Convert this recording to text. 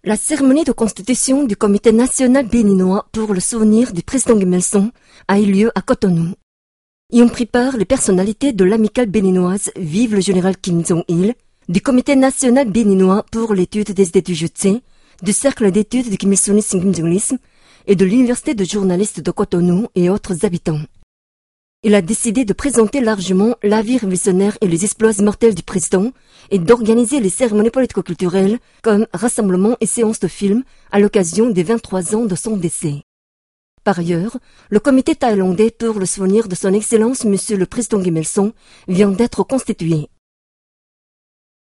La cérémonie de constitution du Comité national béninois pour le souvenir du président Guy Melson a eu lieu à Cotonou. Y ont pris part les personnalités de l'amicale béninoise Vive le général Kim Jong-il, du Comité national béninois pour l'étude des idées du Jutse, du Cercle d'études du Kim Il-sungisme et de l'Université de journalistes de Cotonou et autres habitants. Il a décidé de présenter largement la vie révolutionnaire et les exploits mortels du président et d'organiser les cérémonies politico-culturelles comme rassemblements et séances de films à l'occasion des 23 ans de son décès. Par ailleurs, le comité thaïlandais pour le souvenir de son excellence Monsieur le président Guy Melson vient d'être constitué.